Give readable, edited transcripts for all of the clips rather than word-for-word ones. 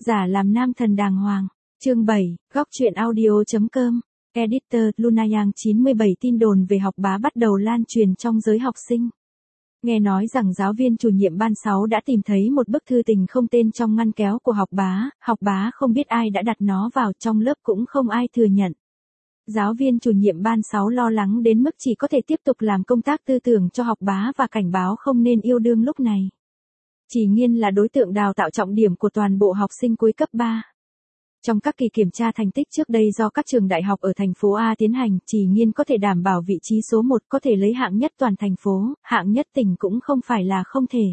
Giả làm nam thần đàng hoàng. Chương 7, góc truyện audio.com. Editor Lunayang 97 tin đồn về học bá bắt đầu lan truyền trong giới học sinh. Nghe nói rằng giáo viên chủ nhiệm ban 6 đã tìm thấy một bức thư tình không tên trong ngăn kéo của học bá không biết ai đã đặt nó vào, trong lớp cũng không ai thừa nhận. Giáo viên chủ nhiệm ban 6 lo lắng đến mức chỉ có thể tiếp tục làm công tác tư tưởng cho học bá và cảnh báo không nên yêu đương lúc này. Chỉ Nghiên là đối tượng đào tạo trọng điểm của toàn bộ học sinh cuối cấp 3. Trong các kỳ kiểm tra thành tích trước đây do các trường đại học ở thành phố A tiến hành, Chỉ Nghiên có thể đảm bảo vị trí số 1, có thể lấy hạng nhất toàn thành phố, hạng nhất tỉnh cũng không phải là không thể.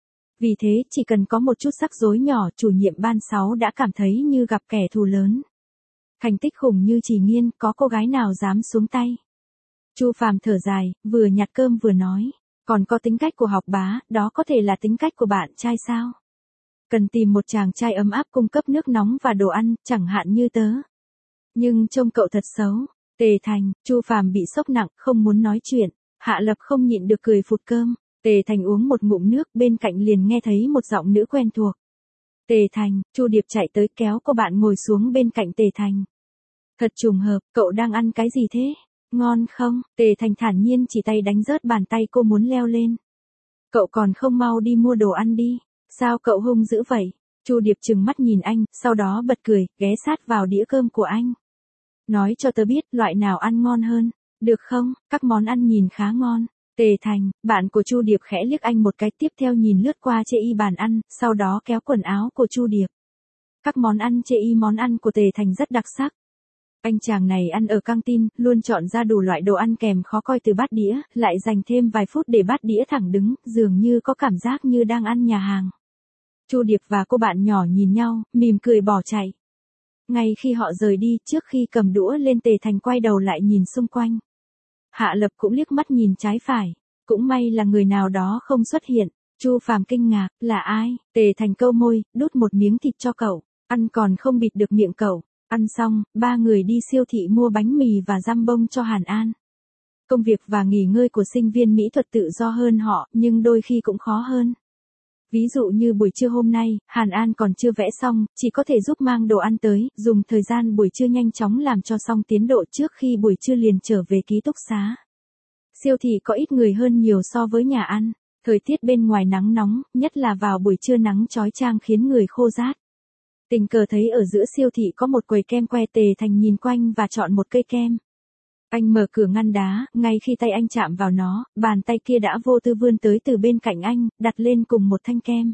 Vì thế, chỉ cần có một chút rắc rối nhỏ, chủ nhiệm ban 6 đã cảm thấy như gặp kẻ thù lớn. Thành tích khủng như Chỉ Nghiên, có cô gái nào dám xuống tay. Chu Phàm thở dài, vừa nhặt cơm vừa nói, còn có tính cách của học bá, đó có thể là tính cách của bạn trai sao? Cần tìm một chàng trai ấm áp cung cấp nước nóng và đồ ăn, chẳng hạn như tớ. Nhưng trông cậu thật xấu. Tề Thành, Chu Phàm bị sốc nặng, không muốn nói chuyện. Hạ Lập không nhịn được cười phụt cơm. Tề Thành uống một ngụm nước, bên cạnh liền nghe thấy một giọng nữ quen thuộc. Tề Thành, Chu Điệp chạy tới kéo cô bạn ngồi xuống bên cạnh Tề Thành. Thật trùng hợp, cậu đang ăn cái gì thế? Ngon không? Tề Thành thản nhiên chỉ tay đánh rớt bàn tay cô muốn leo lên. Cậu còn không mau đi mua đồ ăn đi. Sao cậu hung dữ vậy? Chu Điệp trừng mắt nhìn anh, sau đó bật cười, ghé sát vào đĩa cơm của anh. Nói cho tớ biết loại nào ăn ngon hơn, được không? Các món ăn nhìn khá ngon. Tề Thành, bạn của Chu Điệp khẽ liếc anh một cái, tiếp theo nhìn lướt qua chê y bàn ăn, sau đó kéo quần áo của Chu Điệp. Các món ăn chê y, món ăn của Tề Thành rất đặc sắc. Anh chàng này ăn ở căng tin, luôn chọn ra đủ loại đồ ăn kèm khó coi từ bát đĩa, lại dành thêm vài phút để bát đĩa thẳng đứng, dường như có cảm giác như đang ăn nhà hàng. Chu Điệp và cô bạn nhỏ nhìn nhau, mỉm cười bỏ chạy. Ngay khi họ rời đi, trước khi cầm đũa lên, Tề Thành quay đầu lại nhìn xung quanh. Hạ Lập cũng liếc mắt nhìn trái phải, cũng may là người nào đó không xuất hiện. Chu Phàm kinh ngạc, là ai? Tề Thành câu môi, đút một miếng thịt cho cậu, ăn còn không bịt được miệng cậu. Ăn xong, ba người đi siêu thị mua bánh mì và giam bông cho Hàn An. Công việc và nghỉ ngơi của sinh viên mỹ thuật tự do hơn họ, nhưng đôi khi cũng khó hơn. Ví dụ như buổi trưa hôm nay, Hàn An còn chưa vẽ xong, chỉ có thể giúp mang đồ ăn tới, dùng thời gian buổi trưa nhanh chóng làm cho xong tiến độ trước khi buổi trưa liền trở về ký túc xá. Siêu thị có ít người hơn nhiều so với nhà ăn, thời tiết bên ngoài nắng nóng, nhất là vào buổi trưa nắng chói chang khiến người khô rát. Tình cờ thấy ở giữa siêu thị có một quầy kem que, Tề Thành nhìn quanh và chọn một cây kem. Anh mở cửa ngăn đá, ngay khi tay anh chạm vào nó, bàn tay kia đã vô tư vươn tới từ bên cạnh anh, đặt lên cùng một thanh kem.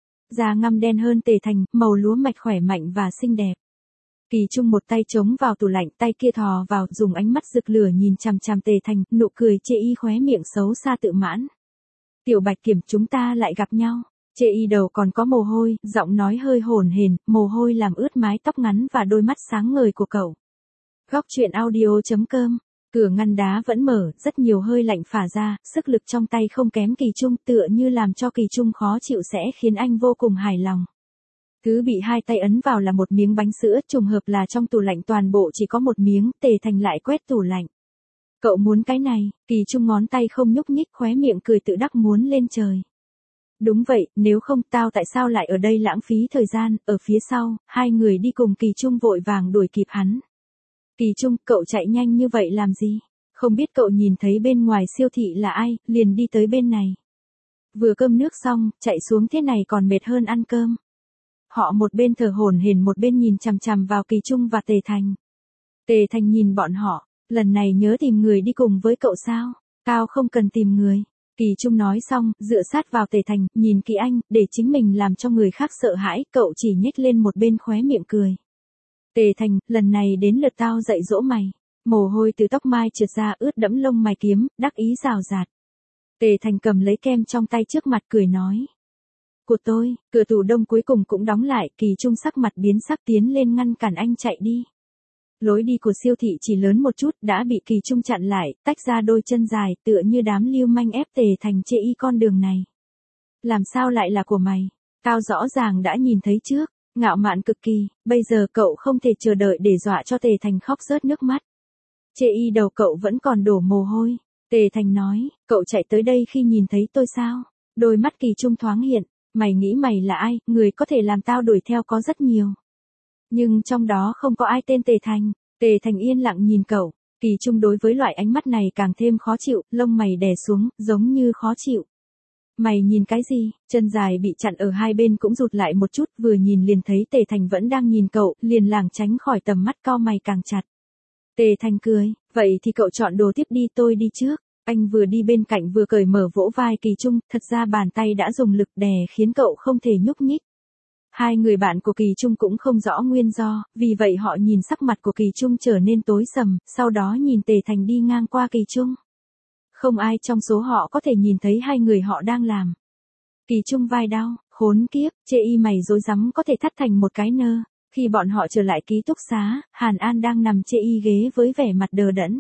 Da ngăm đen hơn Tề Thành, màu lúa mạch khỏe mạnh và xinh đẹp. Kỳ Trung một tay chống vào tủ lạnh, tay kia thò vào, dùng ánh mắt rực lửa nhìn chằm chằm Tề Thành, nụ cười chê y khóe miệng xấu xa tự mãn. Tiểu Bạch Kiểm, chúng ta lại gặp nhau. Chê y đầu còn có mồ hôi, giọng nói hơi hổn hển, mồ hôi làm ướt mái tóc ngắn và đôi mắt sáng ngời của cậu. Góc truyện audio.com. Cửa ngăn đá vẫn mở, rất nhiều hơi lạnh phả ra, sức lực trong tay không kém Kỳ Trung, tựa như làm cho Kỳ Trung khó chịu sẽ khiến anh vô cùng hài lòng. Thứ bị hai tay ấn vào là một miếng bánh sữa, trùng hợp là trong tủ lạnh toàn bộ chỉ có một miếng, Tề Thành lại quét tủ lạnh. Cậu muốn cái này? Kỳ Trung ngón tay không nhúc nhích, khóe miệng cười tự đắc muốn lên trời. Đúng vậy, nếu không tao tại sao lại ở đây lãng phí thời gian. Ở phía sau, hai người đi cùng, Kỳ Trung vội vàng đuổi kịp hắn. Kỳ Trung, cậu chạy nhanh như vậy làm gì? Không biết cậu nhìn thấy bên ngoài siêu thị là ai, liền đi tới bên này. Vừa cơm nước xong, chạy xuống thế này còn mệt hơn ăn cơm. Họ một bên thở hổn hển một bên nhìn chằm chằm vào Kỳ Trung và Tề Thành. Tề Thành nhìn bọn họ, lần này nhớ tìm người đi cùng với cậu sao? Tao không cần tìm người. Kỳ Trung nói xong, dựa sát vào Tề Thành, nhìn kỹ anh, để chính mình làm cho người khác sợ hãi, cậu chỉ nhếch lên một bên khóe miệng cười. Tề Thành, lần này đến lượt tao dạy dỗ mày. Mồ hôi từ tóc mai trượt ra ướt đẫm lông mày kiếm, đắc ý rào rạt. Tề Thành cầm lấy kem trong tay trước mặt cười nói. Của tôi, cửa tủ đông cuối cùng cũng đóng lại, Kỳ Trung sắc mặt biến sắc tiến lên ngăn cản anh chạy đi. Lối đi của siêu thị chỉ lớn một chút, đã bị Kỳ Trung chặn lại, tách ra đôi chân dài, tựa như đám lưu manh ép Tề Thành chê y con đường này. Làm sao lại là của mày? Tao rõ ràng đã nhìn thấy trước, ngạo mạn cực kỳ, bây giờ cậu không thể chờ đợi để dọa cho Tề Thành khóc rớt nước mắt. Chê y đầu cậu vẫn còn đổ mồ hôi. Tề Thành nói, cậu chạy tới đây khi nhìn thấy tôi sao? Đôi mắt Kỳ Trung thoáng hiện, Mày nghĩ mày là ai, người có thể làm tao đuổi theo có rất nhiều. Nhưng trong đó không có ai tên Tề Thành. Tề Thành yên lặng nhìn cậu. Kỳ Trung đối với loại ánh mắt này càng thêm khó chịu, lông mày đè xuống, giống như khó chịu. Mày nhìn cái gì? Chân dài bị chặn ở hai bên cũng rụt lại một chút, vừa nhìn liền thấy Tề Thành vẫn đang nhìn cậu, liền lảng tránh khỏi tầm mắt cau mày càng chặt. Tề Thành cười, vậy thì cậu chọn đồ tiếp đi, tôi đi trước. Anh vừa đi bên cạnh vừa cởi mở vỗ vai Kỳ Trung, thật ra bàn tay đã dùng lực đè khiến cậu không thể nhúc nhích. Hai người bạn của Kỳ Trung cũng không rõ nguyên do, vì vậy họ nhìn sắc mặt của Kỳ Trung trở nên tối sầm, sau đó nhìn Tề Thành đi ngang qua Kỳ Trung. Không ai trong số họ có thể nhìn thấy hai người họ đang làm. Kỳ Trung vai đau, khốn kiếp, chê y mày rối rắm có thể thắt thành một cái nơ. Khi bọn họ trở lại ký túc xá, Hàn An đang nằm chê y ghế với vẻ mặt đờ đẫn.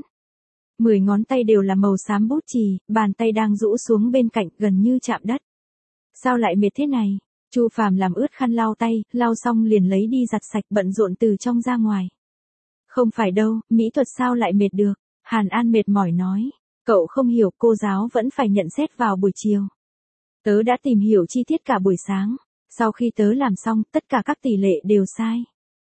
10 ngón tay đều là màu xám bút chì, bàn tay đang rũ xuống bên cạnh gần như chạm đất. Sao lại mệt thế này? Chu Phàm làm ướt khăn lau tay, lau xong liền lấy đi giặt sạch, bận rộn từ trong ra ngoài. Không phải đâu, mỹ thuật sao lại mệt được? Hàn An mệt mỏi nói. Cậu không hiểu, cô giáo vẫn phải nhận xét vào buổi chiều. Tớ đã tìm hiểu chi tiết cả buổi sáng. Sau khi tớ làm xong, tất cả các tỷ lệ đều sai.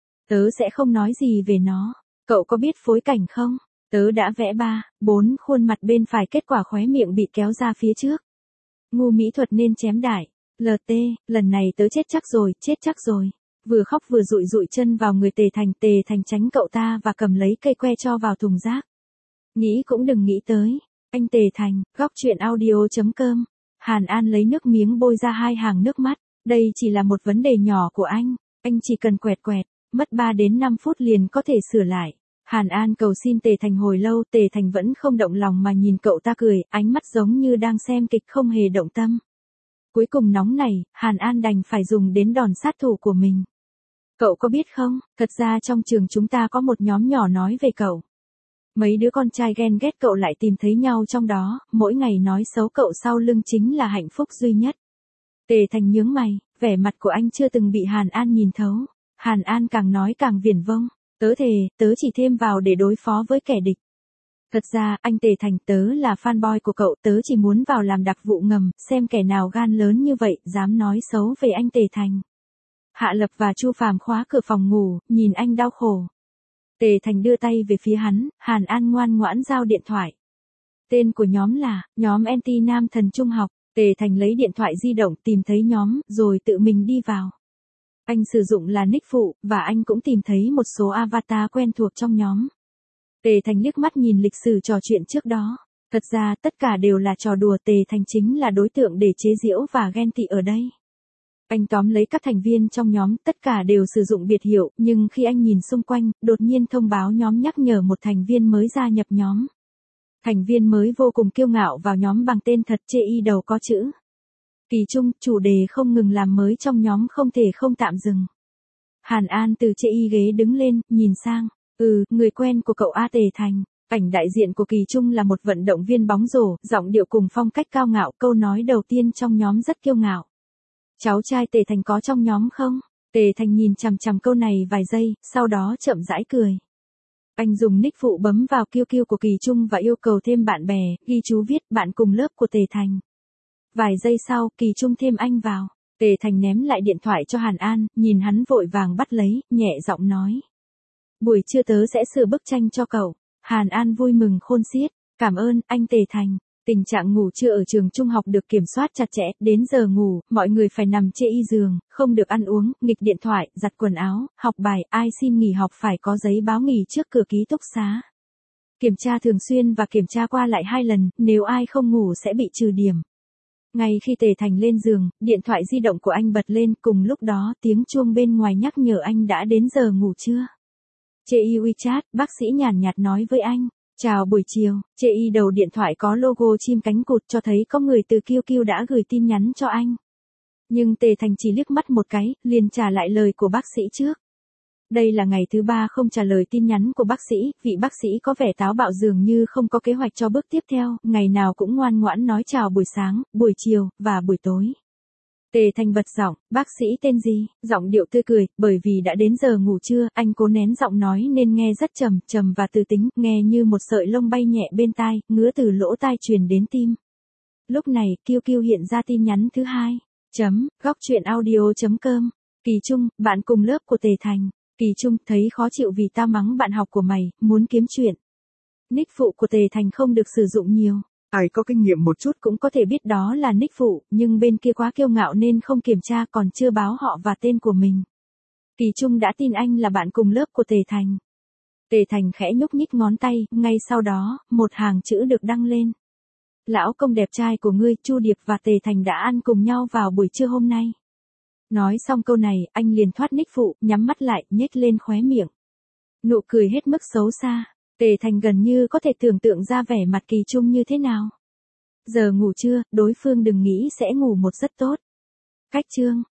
Tớ sẽ không nói gì về nó. Cậu có biết phối cảnh không? Tớ đã vẽ 3, 4 khuôn mặt bên phải, kết quả khóe miệng bị kéo ra phía trước. Ngu mỹ thuật nên chém đại. LT, lần này tớ chết chắc rồi. Vừa khóc vừa dụi dụi chân vào người Tề Thành tránh cậu ta và cầm lấy cây que cho vào thùng rác. Nghĩ cũng đừng nghĩ tới. Anh Tề Thành, góc chuyện audio.com. Hàn An lấy nước miếng bôi ra 2 hàng nước mắt. Đây chỉ là một vấn đề nhỏ của anh chỉ cần quẹt, mất 3 đến 5 phút liền có thể sửa lại. Hàn An cầu xin Tề Thành hồi lâu, Tề Thành vẫn không động lòng mà nhìn cậu ta cười, ánh mắt giống như đang xem kịch không hề động tâm. Cuối cùng nóng này, Hàn An đành phải dùng đến đòn sát thủ của mình. Cậu có biết không, thật ra trong trường chúng ta có một nhóm nhỏ nói về cậu. Mấy đứa con trai ghen ghét cậu lại tìm thấy nhau trong đó, mỗi ngày nói xấu cậu sau lưng chính là hạnh phúc duy nhất. Tề Thành nhướng mày, vẻ mặt của anh chưa từng bị Hàn An nhìn thấu. Hàn An càng nói càng viển vông. Tớ thề, tớ chỉ thêm vào để đối phó với kẻ địch. Thật ra, anh Tề Thành, tớ là fanboy của cậu, tớ chỉ muốn vào làm đặc vụ ngầm, xem kẻ nào gan lớn như vậy, dám nói xấu về anh Tề Thành. Hạ Lập và Chu Phàm khóa cửa phòng ngủ, nhìn anh đau khổ. Tề Thành đưa tay về phía hắn, Hàn An ngoan ngoãn giao điện thoại. Tên của nhóm là, nhóm NT Nam Thần Trung học. Tề Thành lấy điện thoại di động tìm thấy nhóm, rồi tự mình đi vào. Anh sử dụng là nick phụ, và anh cũng tìm thấy một số avatar quen thuộc trong nhóm. Tề Thành liếc mắt nhìn lịch sử trò chuyện trước đó. Thật ra, tất cả đều là trò đùa, Tề Thành chính là đối tượng để chế giễu và ghen tị ở đây. Anh tóm lấy các thành viên trong nhóm, tất cả đều sử dụng biệt hiệu, nhưng khi anh nhìn xung quanh, đột nhiên thông báo nhóm nhắc nhở một thành viên mới gia nhập nhóm. Thành viên mới vô cùng kiêu ngạo vào nhóm bằng tên thật, chê y đầu có chữ Kỳ Trung, chủ đề không ngừng làm mới trong nhóm không thể không tạm dừng. Hàn An từ chê y ghế đứng lên, nhìn sang. Người quen của cậu A Tề Thành. Ảnh đại diện của Kỳ Trung là một vận động viên bóng rổ, giọng điệu cùng phong cách cao ngạo, câu nói đầu tiên trong nhóm rất kiêu ngạo. Cháu trai Tề Thành có trong nhóm không? Tề Thành nhìn chằm chằm câu này vài giây, sau đó chậm rãi cười. Anh dùng nick phụ bấm vào QQ của Kỳ Trung và yêu cầu thêm bạn bè, ghi chú viết bạn cùng lớp của Tề Thành. Vài giây sau, Kỳ Trung thêm anh vào. Tề Thành ném lại điện thoại cho Hàn An, nhìn hắn vội vàng bắt lấy, nhẹ giọng nói. Buổi trưa tớ sẽ sửa bức tranh cho cậu. Hàn An vui mừng khôn xiết. Cảm ơn, anh Tề Thành. Tình trạng ngủ trưa ở trường trung học được kiểm soát chặt chẽ, đến giờ ngủ, mọi người phải nằm chê y giường, không được ăn uống, nghịch điện thoại, giặt quần áo, học bài, ai xin nghỉ học phải có giấy báo nghỉ trước cửa ký túc xá. Kiểm tra thường xuyên và kiểm tra qua lại 2 lần, nếu ai không ngủ sẽ bị trừ điểm. Ngay khi Tề Thành lên giường, điện thoại di động của anh bật lên, cùng lúc đó tiếng chuông bên ngoài nhắc nhở anh đã đến giờ ngủ trưa. Chê y WeChat, bác sĩ nhàn nhạt nói với anh. Chào buổi chiều, chê y đầu điện thoại có logo chim cánh cụt cho thấy có người từ QQ đã gửi tin nhắn cho anh. Nhưng Tề Thành chỉ liếc mắt một cái, liền trả lại lời của bác sĩ trước. Đây là ngày thứ 3 không trả lời tin nhắn của bác sĩ, vị bác sĩ có vẻ táo bạo dường như không có kế hoạch cho bước tiếp theo, ngày nào cũng ngoan ngoãn nói chào buổi sáng, buổi chiều, và buổi tối. Tề Thành bật giọng, bác sĩ tên gì, giọng điệu tươi cười, bởi vì đã đến giờ ngủ trưa, anh cố nén giọng nói nên nghe rất trầm và từ tính, nghe như một sợi lông bay nhẹ bên tai, ngứa từ lỗ tai truyền đến tim. Lúc này, QQ hiện ra tin nhắn thứ 2. Góc chuyện audio.com. Kỳ Trung, bạn cùng lớp của Tề Thành. Kỳ Trung, thấy khó chịu vì tao mắng bạn học của mày, muốn kiếm chuyện. Nick phụ của Tề Thành không được sử dụng nhiều. Ai có kinh nghiệm một chút Cũng có thể biết đó là nick phụ, nhưng bên kia quá kiêu ngạo nên không kiểm tra còn chưa báo họ và tên của mình. Kỳ Trung đã tin anh là bạn cùng lớp của Tề Thành. Tề Thành khẽ nhúc nhích ngón tay, ngay sau đó, một hàng chữ được đăng lên. Lão công đẹp trai của ngươi, Chu Điệp và Tề Thành đã ăn cùng nhau vào buổi trưa hôm nay. Nói xong câu này, anh liền thoát nick phụ, nhắm mắt lại, nhếch lên khóe miệng. Nụ cười hết mức xấu xa. Tề Thành gần như có thể tưởng tượng ra vẻ mặt Kỳ Trung như thế nào. Giờ ngủ trưa, đối phương đừng nghĩ sẽ ngủ một giấc tốt. Cách chương.